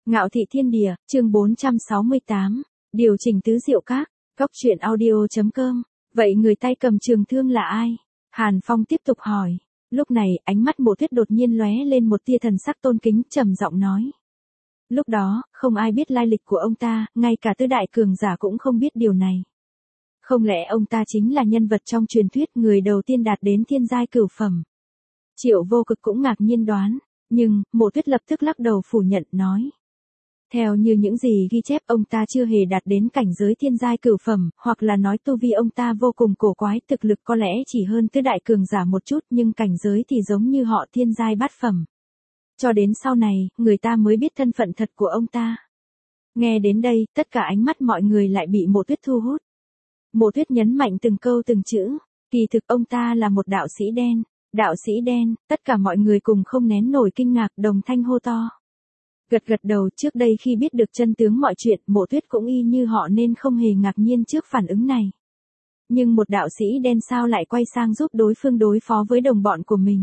Ngạo thị thiên địa, chương 468, điều chỉnh tứ diệu các, góc truyện audio.com. Vậy người tay cầm trường thương là ai? Hàn Phong tiếp tục hỏi. Lúc này, ánh mắt Mộ Tuyết đột nhiên lóe lên một tia thần sắc tôn kính, trầm giọng nói. Lúc đó, không ai biết lai lịch của ông ta, ngay cả tứ đại cường giả cũng không biết điều này. Không lẽ ông ta chính là nhân vật trong truyền thuyết người đầu tiên đạt đến thiên giai cửu phẩm? Triệu Vô Cực cũng ngạc nhiên đoán, nhưng, Mộ Tuyết lập tức lắc đầu phủ nhận, nói. Theo như những gì ghi chép, ông ta chưa hề đạt đến cảnh giới thiên giai cửu phẩm, hoặc là nói tu vi ông ta vô cùng cổ quái, thực lực có lẽ chỉ hơn tứ đại cường giả một chút, nhưng cảnh giới thì giống như họ thiên giai bát phẩm. Cho đến sau này, người ta mới biết thân phận thật của ông ta. Nghe đến đây, tất cả ánh mắt mọi người lại bị Mộ Tuyết thu hút. Mộ Tuyết nhấn mạnh từng câu từng chữ, kỳ thực ông ta là một đạo sĩ đen. Đạo sĩ đen, tất cả mọi người cùng không nén nổi kinh ngạc, đồng thanh hô to. Gật đầu, trước đây khi biết được chân tướng mọi chuyện, Mộ Tuyết cũng y như họ nên không hề ngạc nhiên trước phản ứng này. Nhưng một đạo sĩ đen sao lại quay sang giúp đối phương đối phó với đồng bọn của mình?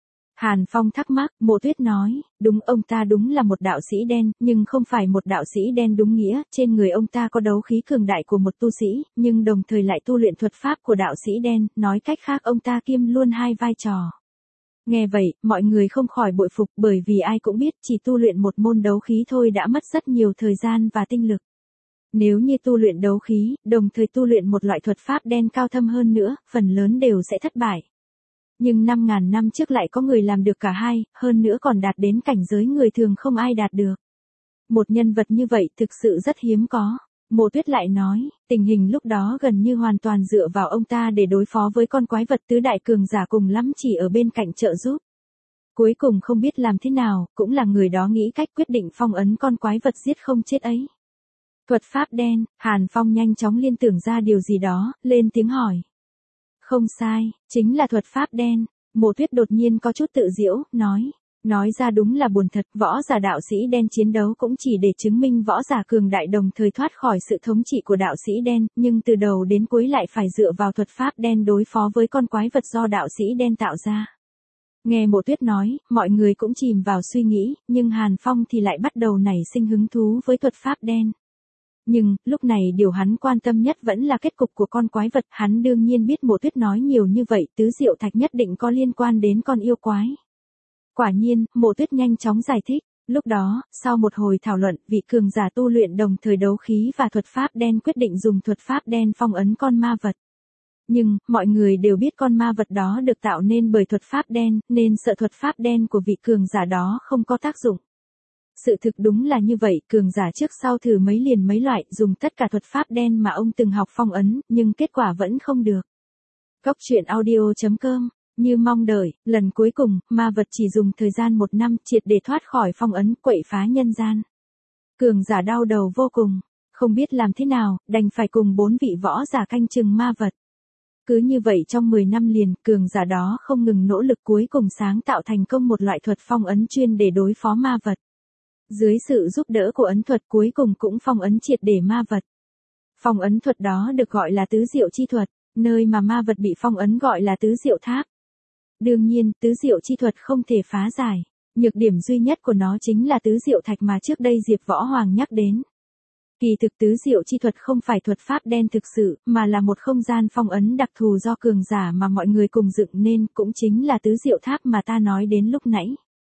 Hàn Phong thắc mắc, Mộ Tuyết nói, đúng, ông ta đúng là một đạo sĩ đen, nhưng không phải một đạo sĩ đen đúng nghĩa, trên người ông ta có đấu khí cường đại của một tu sĩ, nhưng đồng thời lại tu luyện thuật pháp của đạo sĩ đen, nói cách khác ông ta kiêm luôn hai vai trò. Nghe vậy, mọi người không khỏi bội phục, bởi vì ai cũng biết chỉ tu luyện một môn đấu khí thôi đã mất rất nhiều thời gian và tinh lực. Nếu như tu luyện đấu khí, đồng thời tu luyện một loại thuật pháp đen cao thâm hơn nữa, phần lớn đều sẽ thất bại. Nhưng 5.000 năm trước lại có người làm được cả hai, hơn nữa còn đạt đến cảnh giới người thường không ai đạt được. Một nhân vật như vậy thực sự rất hiếm có. Mộ Tuyết lại nói, tình hình lúc đó gần như hoàn toàn dựa vào ông ta để đối phó với con quái vật tứ đại cường giả, cùng lắm chỉ ở bên cạnh trợ giúp. Cuối cùng không biết làm thế nào, cũng là người đó nghĩ cách quyết định phong ấn con quái vật giết không chết ấy. Thuật pháp đen, Hàn Phong nhanh chóng liên tưởng ra điều gì đó, lên tiếng hỏi. Không sai, chính là thuật pháp đen. Mộ Tuyết đột nhiên có chút tự giễu, nói ra đúng là buồn thật, võ giả đạo sĩ đen chiến đấu cũng chỉ để chứng minh võ giả cường đại đồng thời thoát khỏi sự thống trị của đạo sĩ đen, nhưng từ đầu đến cuối lại phải dựa vào thuật pháp đen đối phó với con quái vật do đạo sĩ đen tạo ra. Nghe Mộ Tuyết nói, mọi người cũng chìm vào suy nghĩ, nhưng Hàn Phong thì lại bắt đầu nảy sinh hứng thú với thuật pháp đen. Nhưng, lúc này điều hắn quan tâm nhất vẫn là kết cục của con quái vật, hắn đương nhiên biết Mộ Tuyết nói nhiều như vậy, tứ diệu thạch nhất định có liên quan đến con yêu quái. Quả nhiên, Mộ Tuyết nhanh chóng giải thích. Lúc đó, sau một hồi thảo luận, vị cường giả tu luyện đồng thời đấu khí và thuật pháp đen quyết định dùng thuật pháp đen phong ấn con ma vật. Nhưng, mọi người đều biết con ma vật đó được tạo nên bởi thuật pháp đen, nên sợ thuật pháp đen của vị cường giả đó không có tác dụng. Sự thực đúng là như vậy, cường giả trước sau thử mấy loại, dùng tất cả thuật pháp đen mà ông từng học phong ấn, nhưng kết quả vẫn không được. Góc truyện audio.com. Như mong đợi, lần cuối cùng, ma vật chỉ dùng thời gian 1 năm triệt để thoát khỏi phong ấn, quậy phá nhân gian. Cường giả đau đầu vô cùng, không biết làm thế nào, đành phải cùng 4 vị võ giả canh chừng ma vật. Cứ như vậy trong 10 năm liền, cường giả đó không ngừng nỗ lực, cuối cùng sáng tạo thành công một loại thuật phong ấn chuyên để đối phó ma vật. Dưới sự giúp đỡ của ấn thuật cuối cùng cũng phong ấn triệt để ma vật. Phong ấn thuật đó được gọi là tứ diệu chi thuật, nơi mà ma vật bị phong ấn gọi là tứ diệu tháp. Đương nhiên, tứ diệu chi thuật không thể phá giải. Nhược điểm duy nhất của nó chính là tứ diệu thạch mà trước đây Diệp Võ Hoàng nhắc đến. Kỳ thực tứ diệu chi thuật không phải thuật pháp đen thực sự, mà là một không gian phong ấn đặc thù do cường giả mà mọi người cùng dựng nên, cũng chính là tứ diệu tháp mà ta nói đến lúc nãy.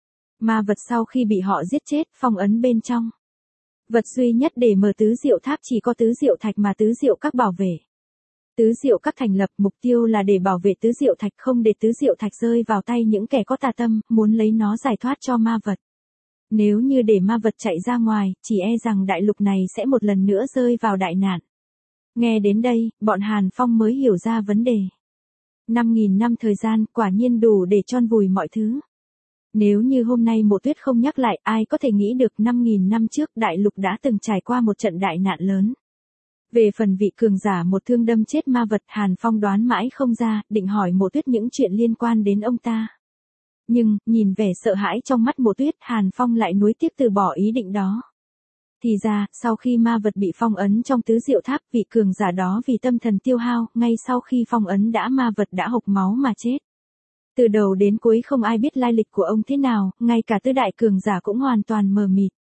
Ma vật sau khi bị họ giết chết, phong ấn bên trong. Vật duy nhất để mở tứ diệu tháp chỉ có tứ diệu thạch mà tứ diệu các bảo vệ. Tứ diệu các thành lập mục tiêu là để bảo vệ tứ diệu thạch, không để tứ diệu thạch rơi vào tay những kẻ có tà tâm, muốn lấy nó giải thoát cho ma vật. Nếu như để ma vật chạy ra ngoài, chỉ e rằng đại lục này sẽ một lần nữa rơi vào đại nạn. Nghe đến đây, bọn Hàn Phong mới hiểu ra vấn đề. 5.000 năm thời gian, quả nhiên đủ để chôn vùi mọi thứ. Nếu như hôm nay Mộ Tuyết không nhắc lại, ai có thể nghĩ được 5.000 năm trước đại lục đã từng trải qua một trận đại nạn lớn. Về phần vị cường giả một thương đâm chết ma vật, Hàn Phong đoán mãi không ra, định hỏi Mộ Tuyết những chuyện liên quan đến ông ta. Nhưng, nhìn vẻ sợ hãi trong mắt Mộ Tuyết, Hàn Phong lại nuối tiếc từ bỏ ý định đó. Thì ra, sau khi ma vật bị phong ấn trong tứ diệu tháp, vị cường giả đó vì tâm thần tiêu hao, ngay sau khi phong ấn ma vật đã hộc máu mà chết. Từ đầu đến cuối không ai biết lai lịch của ông thế nào, ngay cả tứ đại cường giả cũng hoàn toàn mờ mịt.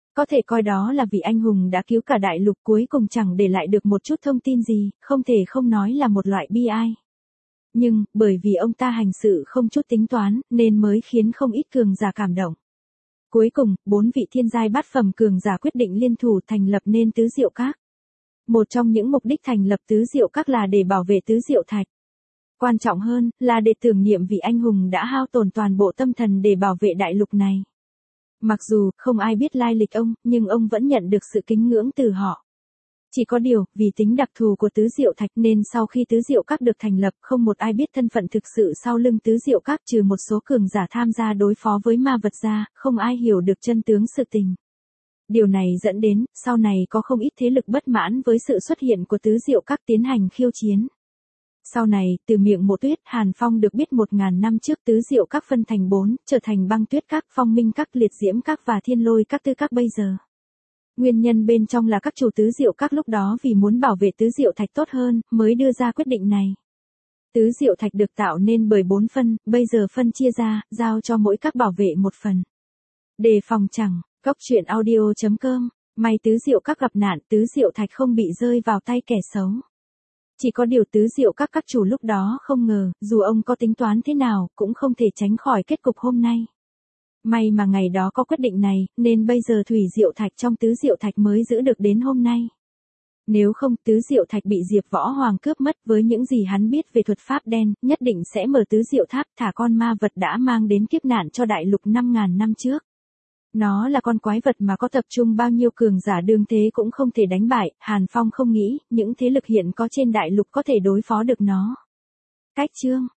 Có thể coi đó là vị anh hùng đã cứu cả đại lục cuối cùng chẳng để lại được một chút thông tin gì, không thể không nói là một loại bi ai. Nhưng, bởi vì ông ta hành sự không chút tính toán, nên mới khiến không ít cường giả cảm động. Cuối cùng, 4 vị thiên giai bát phẩm cường giả quyết định liên thủ thành lập nên Tứ Diệu Các. Một trong những mục đích thành lập Tứ Diệu Các là để bảo vệ Tứ Diệu Thạch. Quan trọng hơn, là để tưởng niệm vị anh hùng đã hao tổn toàn bộ tâm thần để bảo vệ đại lục này. Mặc dù, không ai biết lai lịch ông, nhưng ông vẫn nhận được sự kính ngưỡng từ họ. Chỉ có điều, vì tính đặc thù của Tứ Diệu Thạch nên sau khi Tứ Diệu Các được thành lập không một ai biết thân phận thực sự sau lưng Tứ Diệu Các trừ một số cường giả tham gia đối phó với ma vật ra, không ai hiểu được chân tướng sự tình. Điều này dẫn đến, sau này có không ít thế lực bất mãn với sự xuất hiện của Tứ Diệu Các tiến hành khiêu chiến. Sau này, từ miệng Mộ Tuyết, Hàn Phong được biết 1000 năm trước Tứ Diệu Các phân thành 4, trở thành Băng Tuyết Các, Phong Minh Các, Liệt Diễm Các và Thiên Lôi Các Tư Các bây giờ. Nguyên nhân bên trong là các chủ Tứ Diệu Các lúc đó vì muốn bảo vệ Tứ Diệu Thạch tốt hơn, mới đưa ra quyết định này. Tứ Diệu Thạch được tạo nên bởi 4 phân, bây giờ phân chia ra, giao cho mỗi các bảo vệ một phần. Đề phòng chẳng, goctruyện.audio.com, may Tứ Diệu Các gặp nạn, Tứ Diệu Thạch không bị rơi vào tay kẻ xấu. Chỉ có điều Tứ Diệu Các chủ lúc đó không ngờ, dù ông có tính toán thế nào, cũng không thể tránh khỏi kết cục hôm nay. May mà ngày đó có quyết định này, nên bây giờ Thủy Diệu Thạch trong Tứ Diệu Thạch mới giữ được đến hôm nay. Nếu không, Tứ Diệu Thạch bị Diệp Võ Hoàng cướp mất với những gì hắn biết về thuật pháp đen, nhất định sẽ mở Tứ Diệu Tháp thả con ma vật đã mang đến kiếp nạn cho đại lục 5000 năm trước. Nó là con quái vật mà có tập trung bao nhiêu cường giả đương thế cũng không thể đánh bại, Hàn Phong không nghĩ, những thế lực hiện có trên đại lục có thể đối phó được nó. Cách chương